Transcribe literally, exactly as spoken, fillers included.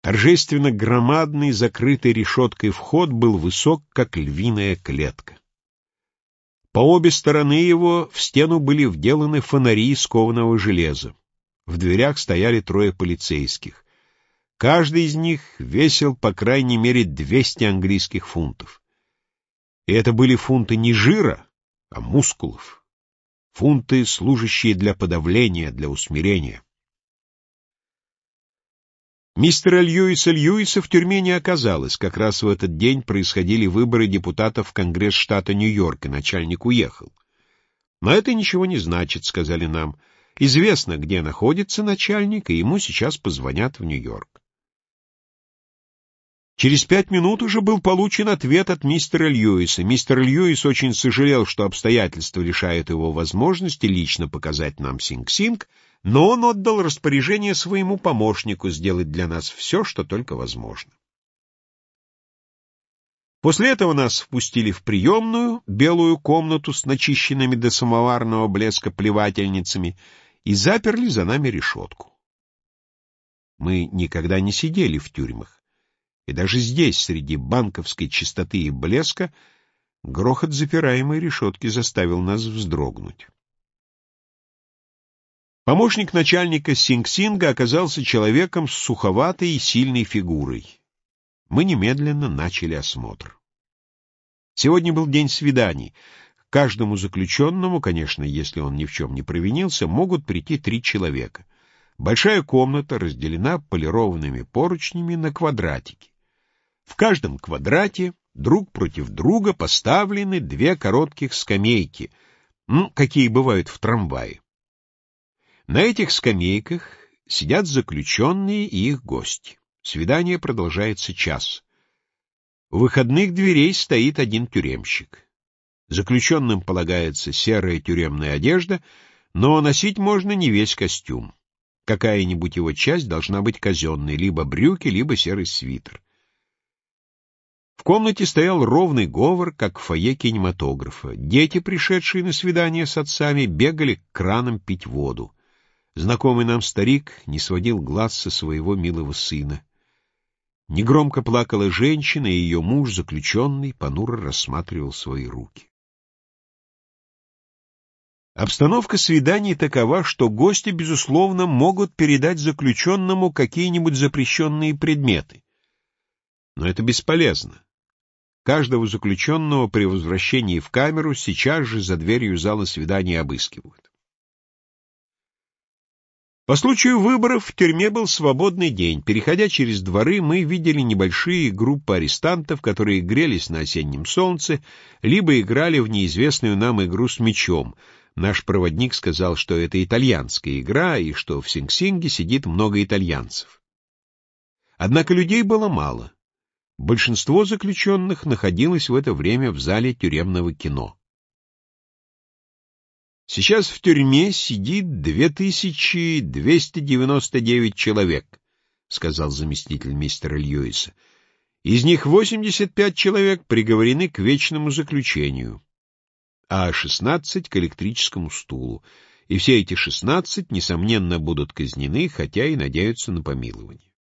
Торжественно громадный, закрытый решеткой вход был высок, как львиная клетка. По обе стороны его в стену были вделаны фонари из кованого железа. В дверях стояли трое полицейских. Каждый из них весил по крайней мере двести английских фунтов. И это были фунты не жира, а мускулов. Фунты, служащие для подавления, для усмирения. Мистера Льюиса Льюиса в тюрьме не оказалось. Как раз в этот день происходили выборы депутатов в Конгресс штата Нью-Йорк, и начальник уехал. «Но это ничего не значит», — сказали нам. «Известно, где находится начальник, и ему сейчас позвонят в Нью-Йорк». Через пять минут уже был получен ответ от мистера Льюиса. Мистер Льюис очень сожалел, что обстоятельства лишают его возможности лично показать нам Синг-Синг, но он отдал распоряжение своему помощнику сделать для нас все, что только возможно. После этого нас впустили в приемную, белую комнату с начищенными до самоварного блеска плевательницами, и заперли за нами решетку. Мы никогда не сидели в тюрьмах. И даже здесь, среди банковской чистоты и блеска, грохот запираемой решетки заставил нас вздрогнуть. Помощник начальника Синг-Синга оказался человеком с суховатой и сильной фигурой. Мы немедленно начали осмотр. Сегодня был день свиданий. К каждому заключенному, конечно, если он ни в чем не провинился, могут прийти три человека. Большая комната разделена полированными поручнями на квадратики. В каждом квадрате друг против друга поставлены две коротких скамейки, ну, какие бывают в трамвае. На этих скамейках сидят заключенные и их гости. Свидание продолжается час. У выходных дверей стоит один тюремщик. Заключенным полагается серая тюремная одежда, но носить можно не весь костюм. Какая-нибудь его часть должна быть казенной, либо брюки, либо серый свитер. В комнате стоял ровный говор, как в фойе кинематографа. Дети, пришедшие на свидание с отцами, бегали к кранам пить воду. Знакомый нам старик не сводил глаз со своего милого сына. Негромко плакала женщина, и ее муж, заключенный, понуро рассматривал свои руки. Обстановка свиданий такова, что гости, безусловно, могут передать заключенному какие-нибудь запрещенные предметы. Но это бесполезно. Каждого заключенного при возвращении в камеру сейчас же за дверью зала свидания обыскивают. По случаю выборов в тюрьме был свободный день. Переходя через дворы, мы видели небольшие группы арестантов, которые грелись на осеннем солнце, либо играли в неизвестную нам игру с мячом. Наш проводник сказал, что это итальянская игра, и что в Синг-Синге сидит много итальянцев. Однако людей было мало. Большинство заключенных находилось в это время в зале тюремного кино. Сейчас в тюрьме сидит две тысячи двести девяносто девять человек, сказал заместитель мистера Льюиса. Из них восемьдесят пять человек приговорены к вечному заключению, а шестнадцать — к электрическому стулу. И все эти шестнадцать, несомненно, будут казнены, хотя и надеются на помилование.